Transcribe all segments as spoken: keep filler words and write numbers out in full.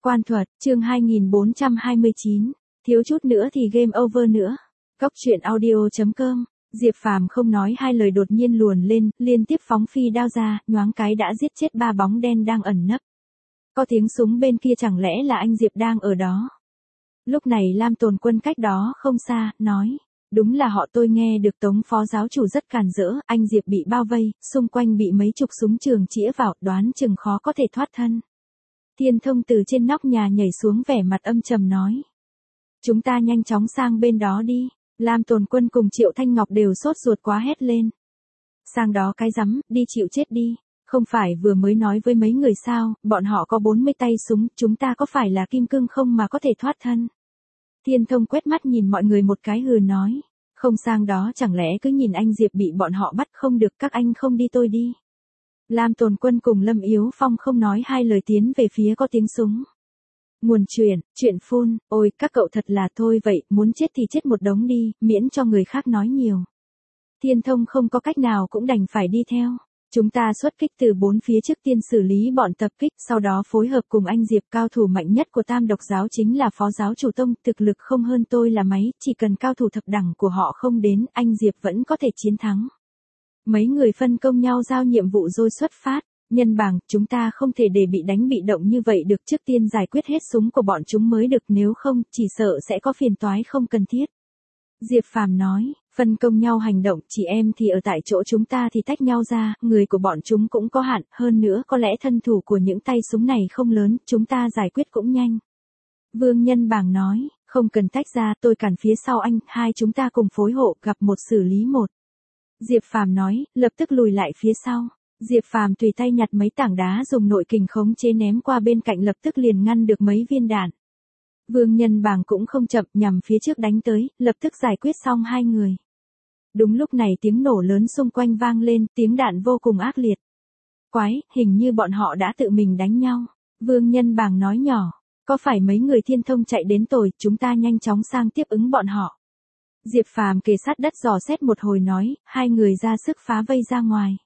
Quan thuật, chương hai nghìn bốn trăm hai mươi chín, thiếu chút nữa thì game over nữa. Cốc truyện audio chấm com, Diệp Phàm không nói hai lời đột nhiên luồn lên, liên tiếp phóng phi đao ra, nhoáng cái đã giết chết ba bóng đen đang ẩn nấp. Có tiếng súng bên kia, chẳng lẽ là anh Diệp đang ở đó? Lúc này Lam Tồn Quân cách đó không xa, nói, đúng là họ, tôi nghe được Tống phó giáo chủ rất càn rỡ, anh Diệp bị bao vây, xung quanh bị mấy chục súng trường chĩa vào, đoán chừng khó có thể thoát thân. Thiên Thông từ trên nóc nhà nhảy xuống, vẻ mặt âm trầm nói. Chúng ta nhanh chóng sang bên đó đi. Lam Tồn Quân cùng Triệu Thanh Ngọc đều sốt ruột quá hét lên. Sang đó cái rắm, đi chịu chết đi. Không phải vừa mới nói với mấy người sao, bọn họ có bốn mươi tay súng, chúng ta có phải là kim cương không mà có thể thoát thân. Thiên Thông quét mắt nhìn mọi người một cái hừ nói. Không sang đó chẳng lẽ cứ nhìn anh Diệp bị bọn họ bắt không được, các anh không đi tôi đi. Lam Tồn Quân cùng Lâm Yếu Phong không nói hai lời tiến về phía có tiếng súng. Nguồn truyền, chuyện phun, ôi các cậu thật là thôi vậy, muốn chết thì chết một đống đi, miễn cho người khác nói nhiều. Thiên Thông không có cách nào cũng đành phải đi theo. Chúng ta xuất kích từ bốn phía, trước tiên xử lý bọn tập kích, sau đó phối hợp cùng anh Diệp. Cao thủ mạnh nhất của Tam Độc giáo chính là phó giáo chủ Tông, thực lực không hơn tôi là mấy, chỉ cần cao thủ thập đẳng của họ không đến, anh Diệp vẫn có thể chiến thắng. Mấy người phân công nhau giao nhiệm vụ rồi xuất phát. Nhân bảng, chúng ta không thể để bị đánh bị động như vậy được, trước tiên giải quyết hết súng của bọn chúng mới được, nếu không, chỉ sợ sẽ có phiền toái không cần thiết. Diệp Phàm nói, phân công nhau hành động, chị em thì ở tại chỗ, chúng ta thì tách nhau ra, người của bọn chúng cũng có hạn, hơn nữa có lẽ thân thủ của những tay súng này không lớn, chúng ta giải quyết cũng nhanh. Vương Nhân Bảng nói, không cần tách ra, tôi cản phía sau anh, hai chúng ta cùng phối hộ, gặp một xử lý một. Diệp Phàm nói, lập tức lùi lại phía sau. Diệp Phàm tùy tay nhặt mấy tảng đá dùng nội kình khống chế ném qua bên cạnh, lập tức liền ngăn được mấy viên đạn. Vương Nhân Bảng cũng không chậm, nhằm phía trước đánh tới, lập tức giải quyết xong hai người. Đúng lúc này tiếng nổ lớn xung quanh vang lên, tiếng đạn vô cùng ác liệt. Quái, hình như bọn họ đã tự mình đánh nhau. Vương Nhân Bảng nói nhỏ, có phải mấy người Thiên Thông chạy đến tồi, chúng ta nhanh chóng sang tiếp ứng bọn họ. Diệp Phàm kề sát đất dò xét một hồi nói, hai người ra sức phá vây ra ngoài.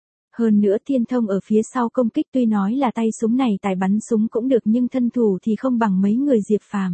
Hơn nữa Thiên Thông ở phía sau công kích, tuy nói là tay súng này tài bắn súng cũng được nhưng thân thủ thì không bằng mấy người Diệp Phàm.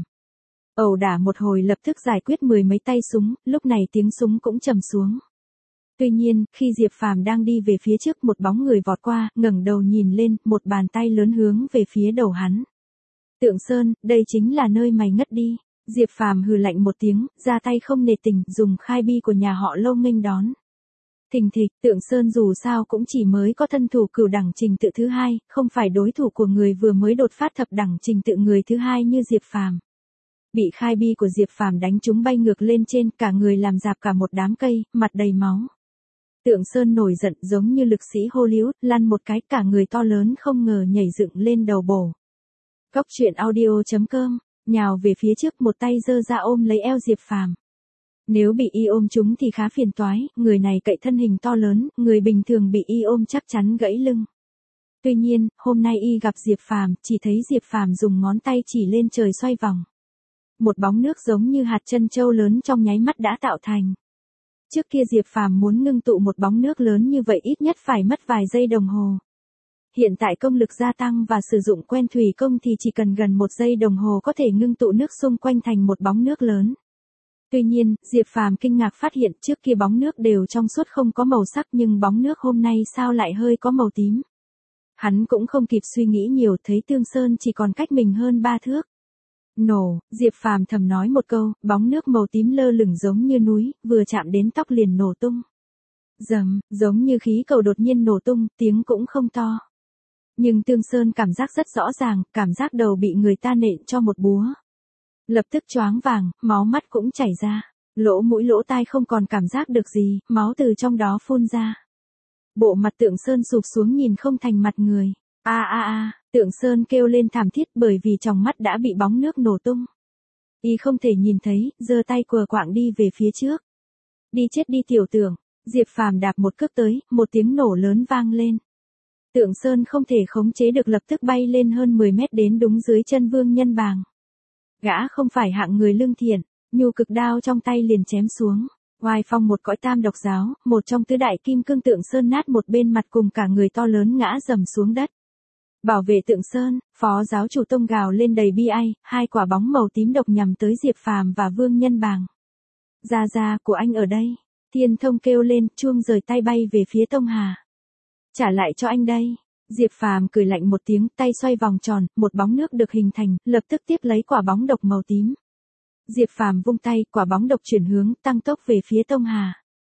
Ẩu đả một hồi lập tức giải quyết mười mấy tay súng, lúc này tiếng súng cũng trầm xuống. Tuy nhiên, khi Diệp Phàm đang đi về phía trước, một bóng người vọt qua, ngẩng đầu nhìn lên, một bàn tay lớn hướng về phía đầu hắn. Tượng Sơn, đây chính là nơi mày ngất đi. Diệp Phàm hừ lạnh một tiếng, ra tay không nề tình, dùng khai bi của nhà họ Lâu nghênh đón. Thình thịch, Tượng Sơn dù sao cũng chỉ mới có thân thủ cửu đẳng trình tự thứ hai, không phải đối thủ của người vừa mới đột phát thập đẳng trình tự người thứ hai như Diệp Phàm. Bị khai bi của Diệp Phàm đánh trúng bay ngược lên trên, cả người làm rạp cả một đám cây, mặt đầy máu. Tượng Sơn nổi giận giống như lực sĩ Hollywood, lăn một cái, cả người to lớn không ngờ nhảy dựng lên đầu bổ. Cốc truyện audio chấm com, nhào về phía trước, một tay giơ ra ôm lấy eo Diệp Phàm. Nếu bị y ôm chúng thì khá phiền toái, người này cậy thân hình to lớn, người bình thường bị y ôm chắc chắn gãy lưng. Tuy nhiên, hôm nay y gặp Diệp Phàm, chỉ thấy Diệp Phàm dùng ngón tay chỉ lên trời xoay vòng. Một bóng nước giống như hạt trân châu lớn trong nháy mắt đã tạo thành. Trước kia Diệp Phàm muốn ngưng tụ một bóng nước lớn như vậy ít nhất phải mất vài giây đồng hồ. Hiện tại công lực gia tăng và sử dụng quen thủy công thì chỉ cần gần một giây đồng hồ có thể ngưng tụ nước xung quanh thành một bóng nước lớn. Tuy nhiên, Diệp Phàm kinh ngạc phát hiện trước kia bóng nước đều trong suốt không có màu sắc, nhưng bóng nước hôm nay sao lại hơi có màu tím. Hắn cũng không kịp suy nghĩ nhiều, thấy Tương Sơn chỉ còn cách mình hơn ba thước. Nổ, Diệp Phàm thầm nói một câu, bóng nước màu tím lơ lửng giống như núi, vừa chạm đến tóc liền nổ tung. Rầm, giống như khí cầu đột nhiên nổ tung, tiếng cũng không to. Nhưng Tương Sơn cảm giác rất rõ ràng, cảm giác đầu bị người ta nện cho một búa. Lập tức choáng vàng, máu mắt cũng chảy ra, lỗ mũi lỗ tai không còn cảm giác được gì, máu từ trong đó phun ra. Bộ mặt Tượng Sơn sụp xuống nhìn không thành mặt người. A a a, Tượng Sơn kêu lên thảm thiết bởi vì trong mắt đã bị bóng nước nổ tung. Y không thể nhìn thấy, giơ tay quờ quạng đi về phía trước. Đi chết đi tiểu Tưởng. Diệp Phàm đạp một cước tới, một tiếng nổ lớn vang lên. Tượng Sơn không thể khống chế được, lập tức bay lên hơn mười mét đến đúng dưới chân Vương Nhân Bàng. Gã không phải hạng người lương thiện, nhu cực đao trong tay liền chém xuống. Oai phong một cõi Tam Độc giáo, một trong tứ đại kim cương Tượng Sơn nát một bên mặt cùng cả người to lớn ngã rầm xuống đất. Bảo vệ Tượng Sơn, phó giáo chủ Tông gào lên đầy bi ai, hai quả bóng màu tím độc nhằm tới Diệp Phàm và Vương Nhân Bàng. Gia gia của anh ở đây. Thiên Thông kêu lên, chuông rời tay bay về phía Tông Hà. Trả lại cho anh đây. Diệp Phàm cười lạnh một tiếng, tay xoay vòng tròn, một bóng nước được hình thành, lập tức tiếp lấy quả bóng độc màu tím. Diệp Phàm vung tay, quả bóng độc chuyển hướng, tăng tốc về phía Tông Hà.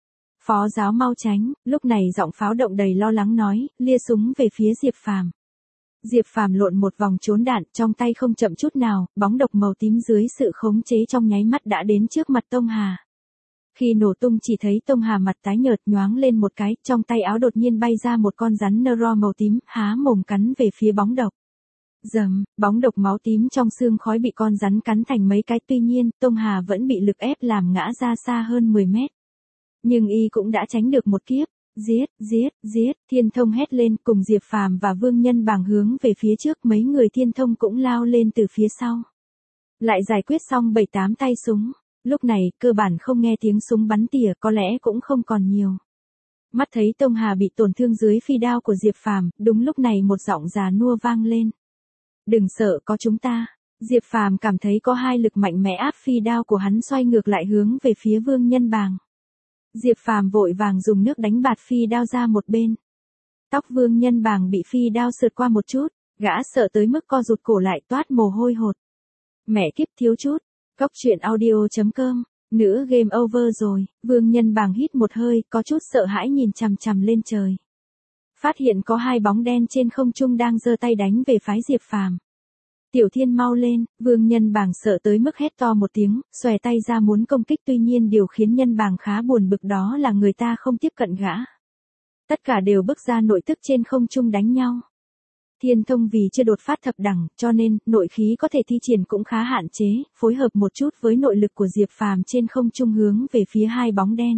Phó giáo mau tránh, lúc này giọng pháo động đầy lo lắng nói, lia súng về phía Diệp Phàm. Diệp Phàm lộn một vòng trốn đạn, trong tay không chậm chút nào, bóng độc màu tím dưới sự khống chế trong nháy mắt đã đến trước mặt Tông Hà. Khi nổ tung chỉ thấy Tông Hà mặt tái nhợt nhoáng lên một cái, trong tay áo đột nhiên bay ra một con rắn neuro màu tím, há mồm cắn về phía bóng độc. Dầm, bóng độc máu tím trong xương khói bị con rắn cắn thành mấy cái, tuy nhiên, Tông Hà vẫn bị lực ép làm ngã ra xa hơn mười mét. Nhưng y cũng đã tránh được một kiếp. Giết, giết, giết, Thiên Thông hét lên, cùng Diệp Phàm và Vương Nhân Bàng hướng về phía trước, mấy người Thiên Thông cũng lao lên từ phía sau. Lại giải quyết xong bảy tám tay súng, lúc này, cơ bản không nghe tiếng súng bắn tỉa, có lẽ cũng không còn nhiều. Mắt thấy Tông Hà bị tổn thương dưới phi đao của Diệp Phàm, đúng lúc này một giọng già nua vang lên. Đừng sợ, có chúng ta. Diệp Phàm cảm thấy có hai lực mạnh mẽ áp phi đao của hắn xoay ngược lại hướng về phía Vương Nhân Bàng. Diệp Phàm vội vàng dùng nước đánh bạt phi đao ra một bên. Tóc Vương Nhân Bàng bị phi đao sượt qua một chút, gã sợ tới mức co rụt cổ lại toát mồ hôi hột. Mẹ kiếp thiếu chút. Cóc truyện audio chấm com. Nữ game over rồi. Vương Nhân Bàng hít một hơi, có chút sợ hãi nhìn chằm chằm lên trời. Phát hiện có hai bóng đen trên không trung đang giơ tay đánh về phái Diệp Phàm. Tiểu Thiên mau lên, Vương Nhân Bàng sợ tới mức hét to một tiếng, xòe tay ra muốn công kích, tuy nhiên điều khiến Nhân Bàng khá buồn bực đó là người ta không tiếp cận gã. Tất cả đều bước ra nội tức trên không trung đánh nhau. Thiên Thông vì chưa đột phát thập đẳng, cho nên, nội khí có thể thi triển cũng khá hạn chế, phối hợp một chút với nội lực của Diệp Phàm trên không trung hướng về phía hai bóng đen.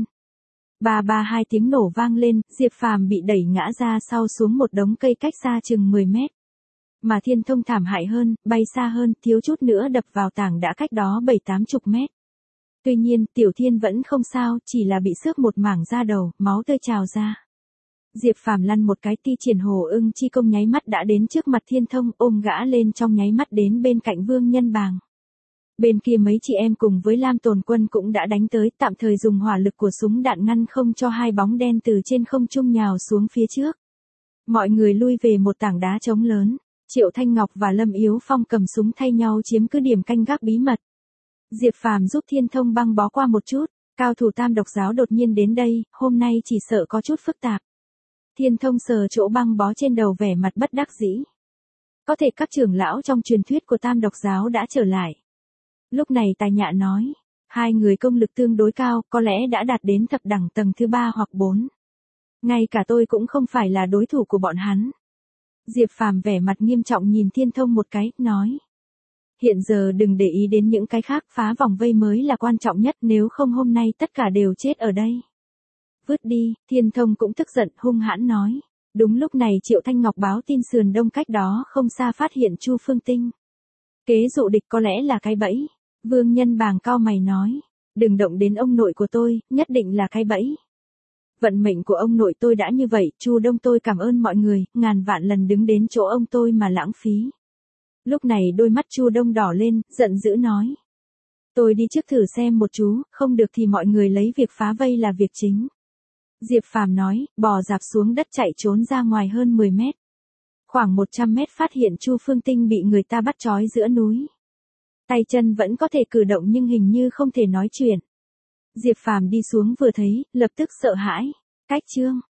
Ba ba hai tiếng nổ vang lên, Diệp Phàm bị đẩy ngã ra sau xuống một đống cây cách xa chừng mười mét. Mà Thiên Thông thảm hại hơn, bay xa hơn, thiếu chút nữa đập vào tảng đã cách đó bảy tám chục mét. Tuy nhiên, Tiểu Thiên vẫn không sao, chỉ là bị xước một mảng da đầu, máu tươi trào ra. Diệp Phàm lăn một cái, ti triển Hồ Ưng chi công nháy mắt đã đến trước mặt Thiên Thông, ôm gã lên trong nháy mắt đến bên cạnh Vương Nhân Bàng. Bên kia mấy chị em cùng với Lam Tồn Quân cũng đã đánh tới, tạm thời dùng hỏa lực của súng đạn ngăn không cho hai bóng đen từ trên không trung nhào xuống phía trước. Mọi người lui về một tảng đá trống lớn. Triệu Thanh Ngọc và Lâm Yếu Phong cầm súng thay nhau chiếm cứ điểm canh gác bí mật. Diệp Phàm giúp Thiên Thông băng bó qua một chút, cao thủ Tam Độc giáo đột nhiên đến đây, hôm nay chỉ sợ có chút phức tạp. Thiên Thông sờ chỗ băng bó trên đầu vẻ mặt bất đắc dĩ. Có thể các trưởng lão trong truyền thuyết của Tam Độc giáo đã trở lại. Lúc này Tài Nhạ nói, hai người công lực tương đối cao, có lẽ đã đạt đến thập đẳng tầng thứ ba hoặc bốn. Ngay cả tôi cũng không phải là đối thủ của bọn hắn. Diệp Phàm vẻ mặt nghiêm trọng nhìn Thiên Thông một cái, nói. Hiện giờ đừng để ý đến những cái khác, phá vòng vây mới là quan trọng nhất, nếu không hôm nay tất cả đều chết ở đây. Vứt đi, Thiên Thông cũng tức giận, hung hãn nói. Đúng lúc này Triệu Thanh Ngọc báo tin sườn đông cách đó không xa phát hiện Chu Phương Tinh. Kế dụ địch có lẽ là cái bẫy. Vương Nhân Bàng cau mày nói. Đừng động đến ông nội của tôi, nhất định là cái bẫy. Vận mệnh của ông nội tôi đã như vậy, Chu Đông tôi cảm ơn mọi người, ngàn vạn lần đứng đến chỗ ông tôi mà lãng phí. Lúc này đôi mắt Chu Đông đỏ lên, giận dữ nói. Tôi đi trước thử xem một chú, không được thì mọi người lấy việc phá vây là việc chính. Diệp Phàm nói, bò dạp xuống đất chạy trốn ra ngoài hơn mười mét. Khoảng một trăm mét phát hiện Chu Phương Tinh bị người ta bắt trói giữa núi. Tay chân vẫn có thể cử động nhưng hình như không thể nói chuyện. Diệp Phàm đi xuống vừa thấy, lập tức sợ hãi. Cách chương.